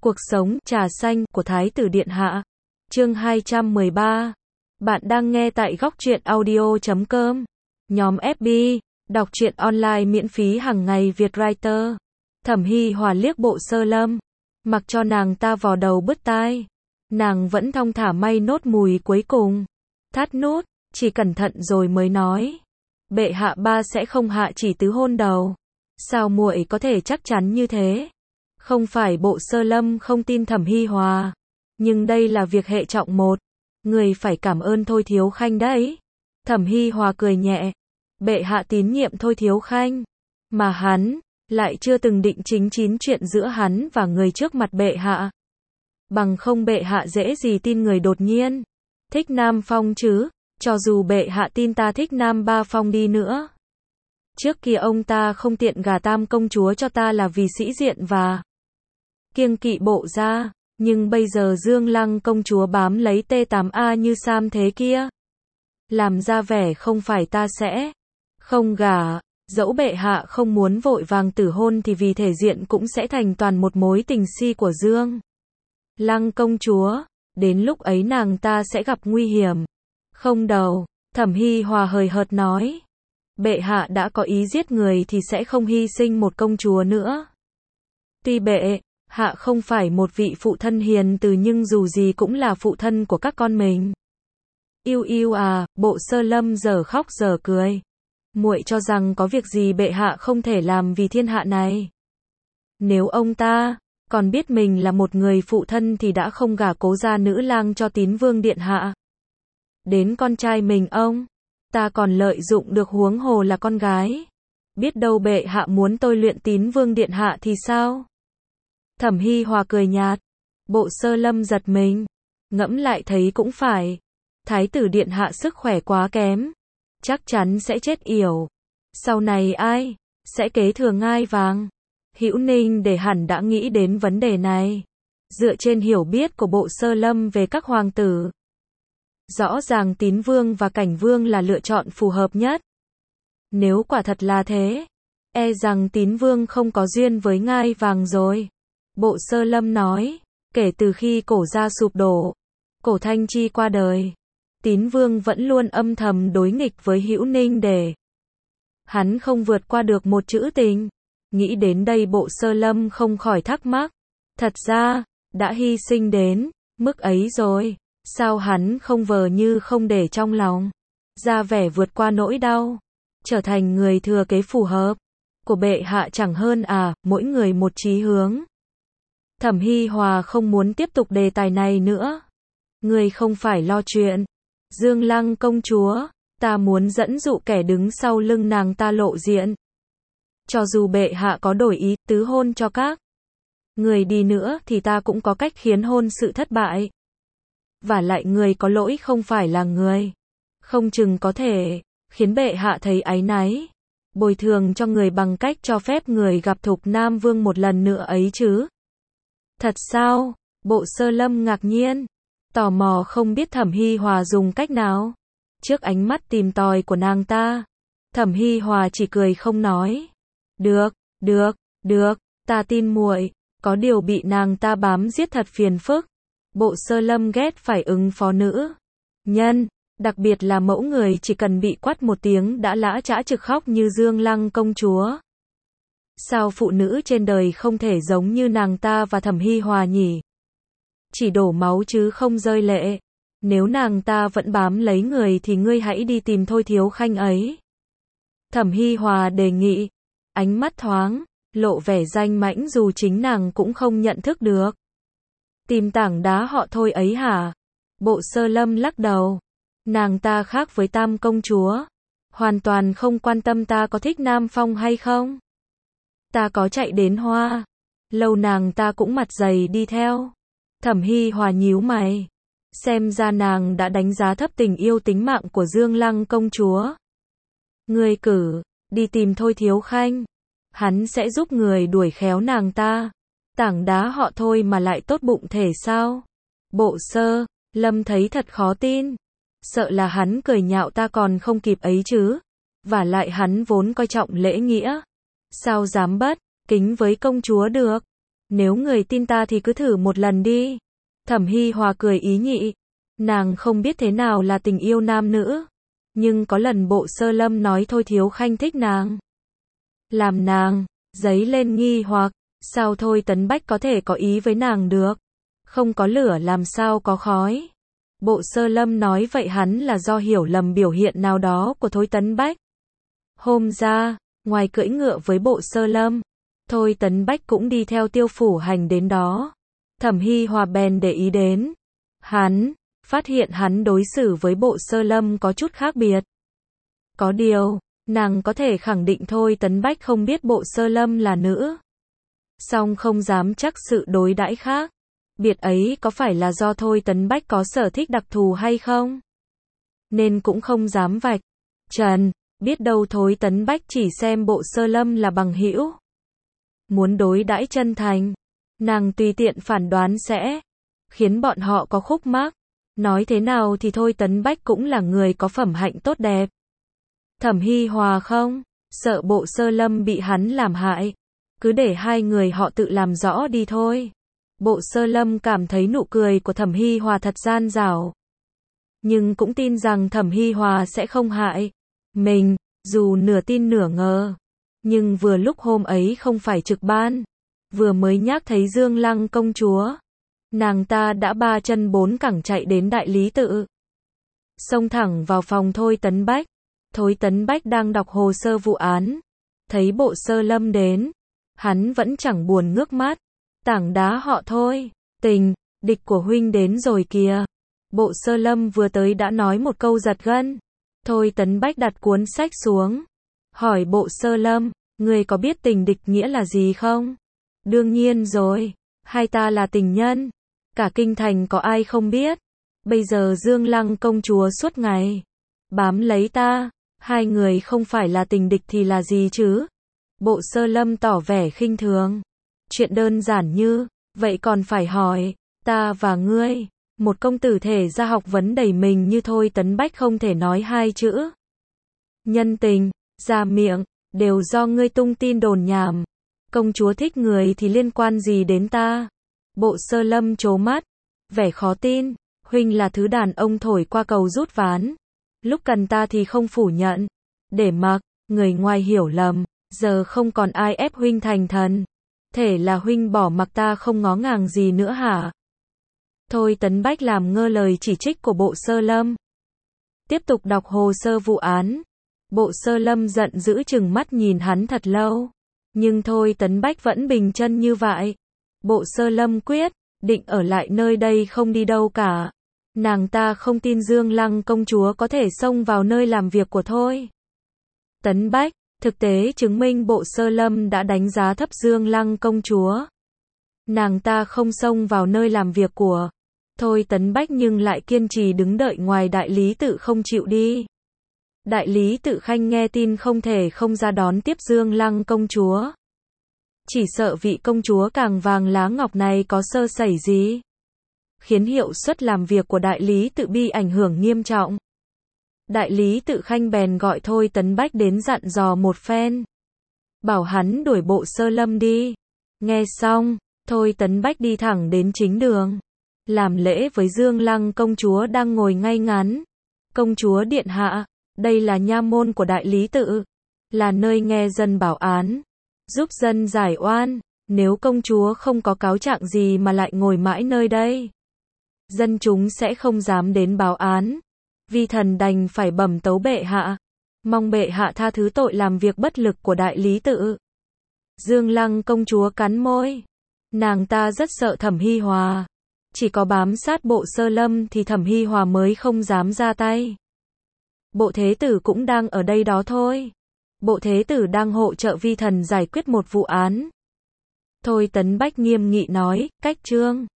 Cuộc sống trà xanh của Thái tử Điện Hạ. Chương 213. Bạn đang nghe tại góc truyện audio.com. Nhóm FB, đọc truyện online miễn phí hàng ngày Việt Writer. Thẩm Hy Hòa liếc Bộ Sơ Lâm, mặc cho nàng ta vò đầu bứt tai. Nàng vẫn thong thả may nốt mùi cuối cùng. Thắt nút, chỉ cẩn thận rồi mới nói. Bệ hạ ba sẽ không hạ chỉ tứ hôn đầu. Sao muội có thể chắc chắn như thế? Không phải Bộ Sơ Lâm không tin Thẩm Hy Hòa, nhưng đây là việc hệ trọng một. Người phải cảm ơn Thôi Thiếu Khanh đấy. Thẩm Hy Hòa cười nhẹ. Bệ hạ tín nhiệm Thôi Thiếu Khanh, mà hắn lại chưa từng định chính chín chuyện giữa hắn và người trước mặt bệ hạ. Bằng không bệ hạ dễ gì tin người đột nhiên thích Nam Phong chứ, cho dù bệ hạ tin ta thích Nam Ba Phong đi nữa. Trước kia ông ta không tiện gả Tam công chúa cho ta là vì sĩ diện và kiêng kỵ Bộ gia, nhưng bây giờ Dương Lăng công chúa bám lấy T8A như Sam thế kia, làm ra vẻ không phải ta sẽ không gả. Dẫu bệ hạ không muốn vội vàng tử hôn thì vì thể diện cũng sẽ thành toàn một mối tình si của Dương Lăng công chúa. Đến lúc ấy nàng ta sẽ gặp nguy hiểm. Không đâu. Thẩm Hy Hòa hời hợt nói. Bệ hạ đã có ý giết người thì sẽ không hy sinh một công chúa nữa. Tuy bệ hạ không phải một vị phụ thân hiền từ nhưng dù gì cũng là phụ thân của các con mình. Yêu yêu à, Bộ Sơ Lâm giờ khóc giờ cười. Muội cho rằng có việc gì bệ hạ không thể làm vì thiên hạ này. Nếu ông ta còn biết mình là một người phụ thân thì đã không gả Cố gia nữ lang cho Tín Vương Điện Hạ. Đến con trai mình ông ta còn lợi dụng được, huống hồ là con gái. Biết đâu bệ hạ muốn tôi luyện Tín Vương Điện Hạ thì sao? Thẩm Hy Hòa cười nhạt. Bộ Sơ Lâm giật mình. Ngẫm lại thấy cũng phải. Thái tử Điện Hạ sức khỏe quá kém, chắc chắn sẽ chết yểu. Sau này ai sẽ kế thừa ngai vàng? Hữu Ninh để hẳn đã nghĩ đến vấn đề này. Dựa trên hiểu biết của Bộ Sơ Lâm về các hoàng tử, rõ ràng Tín Vương và Cảnh Vương là lựa chọn phù hợp nhất. Nếu quả thật là thế, e rằng Tín Vương không có duyên với ngai vàng rồi. Bộ Sơ Lâm nói, kể từ khi Cổ gia sụp đổ, Cổ Thanh Chi qua đời, Tín Vương vẫn luôn âm thầm đối nghịch với Hữu Ninh để hắn không vượt qua được một chữ tình. Nghĩ đến đây Bộ Sơ Lâm không khỏi thắc mắc. Thật ra, đã hy sinh đến mức ấy rồi, sao hắn không vờ như không để trong lòng, ra vẻ vượt qua nỗi đau, trở thành người thừa kế phù hợp của bệ hạ chẳng hơn à, mỗi người một chí hướng. Thẩm Hy Hòa không muốn tiếp tục đề tài này nữa. Người không phải lo chuyện Dương Lăng công chúa, ta muốn dẫn dụ kẻ đứng sau lưng nàng ta lộ diện. Cho dù bệ hạ có đổi ý tứ hôn cho các người đi nữa thì ta cũng có cách khiến hôn sự thất bại. Vả lại người có lỗi không phải là người, không chừng có thể khiến bệ hạ thấy áy náy, bồi thường cho người bằng cách cho phép người gặp Thục Nam Vương một lần nữa ấy chứ. Thật sao? Bộ Sơ Lâm ngạc nhiên, tò mò không biết Thẩm Hy Hòa dùng cách nào. Trước ánh mắt tìm tòi của nàng ta, Thẩm Hy Hòa chỉ cười không nói. Được, ta tin muội, có điều bị nàng ta bám giết thật phiền phức. Bộ Sơ Lâm ghét phải ứng phó nữ nhân, đặc biệt là mẫu người chỉ cần bị quát một tiếng đã lã chã trực khóc như Dương Lăng công chúa. Sao phụ nữ trên đời không thể giống như nàng ta và Thẩm Hy Hòa nhỉ? Chỉ đổ máu chứ không rơi lệ. Nếu nàng ta vẫn bám lấy người thì ngươi hãy đi tìm Thôi Thiếu Khanh ấy. Thẩm Hy Hòa đề nghị, ánh mắt thoáng lộ vẻ danh mãnh dù chính nàng cũng không nhận thức được. Tìm tảng đá họ Thôi ấy hả? Bộ Sơ Lâm lắc đầu. Nàng ta khác với Tam công chúa, hoàn toàn không quan tâm ta có thích Nam Phong hay không. Ta có chạy đến Hoa lâu nàng ta cũng mặt dày đi theo. Thẩm Hy Hòa nhíu mày, xem ra nàng đã đánh giá thấp tình yêu tính mạng của Dương Lăng công chúa. Ngươi cử đi tìm Thôi Thiếu Khanh, hắn sẽ giúp người đuổi khéo nàng ta. Tảng đá họ Thôi mà lại tốt bụng thể sao? Bộ Sơ Lâm thấy thật khó tin, sợ là hắn cười nhạo ta còn không kịp ấy chứ. Vả lại hắn vốn coi trọng lễ nghĩa, sao dám bất kính với công chúa được. Nếu người tin ta thì cứ thử một lần đi. Thẩm Hi Hòa cười ý nhị. Nàng không biết thế nào là tình yêu nam nữ. Nhưng có lần Bộ Sơ Lâm nói Thôi Thiếu Khanh thích nàng. Làm nàng dấy lên nghi hoặc, sao Thôi Tấn Bách có thể có ý với nàng được? Không có lửa làm sao có khói? Bộ Sơ Lâm nói vậy hắn là do hiểu lầm biểu hiện nào đó của Thôi Tấn Bách. Hôm ra, ngoài cưỡi ngựa với Bộ Sơ Lâm, Thôi Tấn Bách cũng đi theo Tiêu Phủ Hành đến đó. Thẩm Hi Hòa bèn để ý đến hắn, phát hiện hắn đối xử với Bộ Sơ Lâm có chút khác biệt. Có điều, nàng có thể khẳng định Thôi Tấn Bách không biết Bộ Sơ Lâm là nữ. Song không dám chắc sự đối đãi khác biệt ấy có phải là do Thôi Tấn Bách có sở thích đặc thù hay không? Nên cũng không dám vạch trần, biết đâu Thôi Tấn Bách chỉ xem Bộ Sơ Lâm là bằng hữu. Muốn đối đãi chân thành, nàng tùy tiện phản đoán sẽ khiến bọn họ có khúc mắc. Nói thế nào thì Thôi Tấn Bách cũng là người có phẩm hạnh tốt đẹp. Thẩm Hi Hòa không sợ Bộ Sơ Lâm bị hắn làm hại, cứ để hai người họ tự làm rõ đi thôi. Bộ Sơ Lâm cảm thấy nụ cười của Thẩm Hi Hòa thật gian dảo, nhưng cũng tin rằng Thẩm Hi Hòa sẽ không hại mình, dù nửa tin nửa ngờ. Nhưng vừa lúc hôm ấy không phải trực ban, vừa mới nhắc thấy Dương Lăng công chúa, nàng ta đã ba chân bốn cẳng chạy đến đại lý tự, xông thẳng vào phòng Thôi Tấn Bách. Thôi Tấn Bách đang đọc hồ sơ vụ án, thấy Bộ Sơ Lâm đến, hắn vẫn chẳng buồn ngước mắt. Tảng đá họ Thôi, tình địch của huynh đến rồi kìa. Bộ Sơ Lâm vừa tới đã nói một câu giật gân. Thôi Tấn Bách đặt cuốn sách xuống, hỏi Bộ Sơ Lâm, người có biết tình địch nghĩa là gì không? Đương nhiên rồi, hai ta là tình nhân, cả kinh thành có ai không biết. Bây giờ Dương Lăng công chúa suốt ngày bám lấy ta, hai người không phải là tình địch thì là gì chứ? Bộ Sơ Lâm tỏ vẻ khinh thường. Chuyện đơn giản như vậy còn phải hỏi, ta và ngươi, một công tử thể ra học vấn đầy mình như Thôi Tấn Bách không thể nói hai chữ nhân tình ra miệng, đều do ngươi tung tin đồn nhảm. Công chúa thích người thì liên quan gì đến ta? Bộ Sơ Lâm trố mắt, vẻ khó tin. Huynh là thứ đàn ông thổi qua cầu rút ván, lúc cần ta thì không phủ nhận, để mặc người ngoài hiểu lầm. Giờ không còn ai ép huynh thành thần, thể là huynh bỏ mặc ta không ngó ngàng gì nữa hả? Thôi Tấn Bách làm ngơ lời chỉ trích của Bộ Sơ Lâm, tiếp tục đọc hồ sơ vụ án. Bộ Sơ Lâm giận dữ chừng mắt nhìn hắn thật lâu, nhưng Thôi Tấn Bách vẫn bình chân như vậy. Bộ Sơ Lâm quyết định ở lại nơi đây không đi đâu cả. Nàng ta không tin Dương Lăng công chúa có thể xông vào nơi làm việc của Thôi Tấn Bách. Thực tế chứng minh Bộ Sơ Lâm đã đánh giá thấp Dương Lăng công chúa. Nàng ta không xông vào nơi làm việc của Thôi Tấn Bách nhưng lại kiên trì đứng đợi ngoài đại lý tự không chịu đi. Đại lý tự Khanh nghe tin không thể không ra đón tiếp Dương Lăng công chúa. Chỉ sợ vị công chúa càng vàng lá ngọc này có sơ sẩy gì, khiến hiệu suất làm việc của đại lý tự bị ảnh hưởng nghiêm trọng. Đại lý tự Khanh bèn gọi Thôi Tấn Bách đến dặn dò một phen, bảo hắn đuổi Bộ Sơ Lâm đi. Nghe xong, Thôi Tấn Bách đi thẳng đến chính đường, làm lễ với Dương Lăng công chúa đang ngồi ngay ngắn. Công chúa điện hạ, đây là nha môn của đại lý tự, là nơi nghe dân bảo án, giúp dân giải oan. Nếu công chúa không có cáo trạng gì mà lại ngồi mãi nơi đây, dân chúng sẽ không dám đến báo án. Vi thần đành phải bẩm tấu bệ hạ, mong bệ hạ tha thứ tội làm việc bất lực của đại lý tự. Dương Lăng công chúa cắn môi, nàng ta rất sợ Thẩm Hi Hòa, chỉ có bám sát Bộ Sơ Lâm thì Thẩm Hi Hòa mới không dám ra tay. Bộ thế tử cũng đang ở đây đó thôi. Bộ thế tử đang hộ trợ vi thần giải quyết một vụ án. Thôi Tấn Bách nghiêm nghị nói, cách trương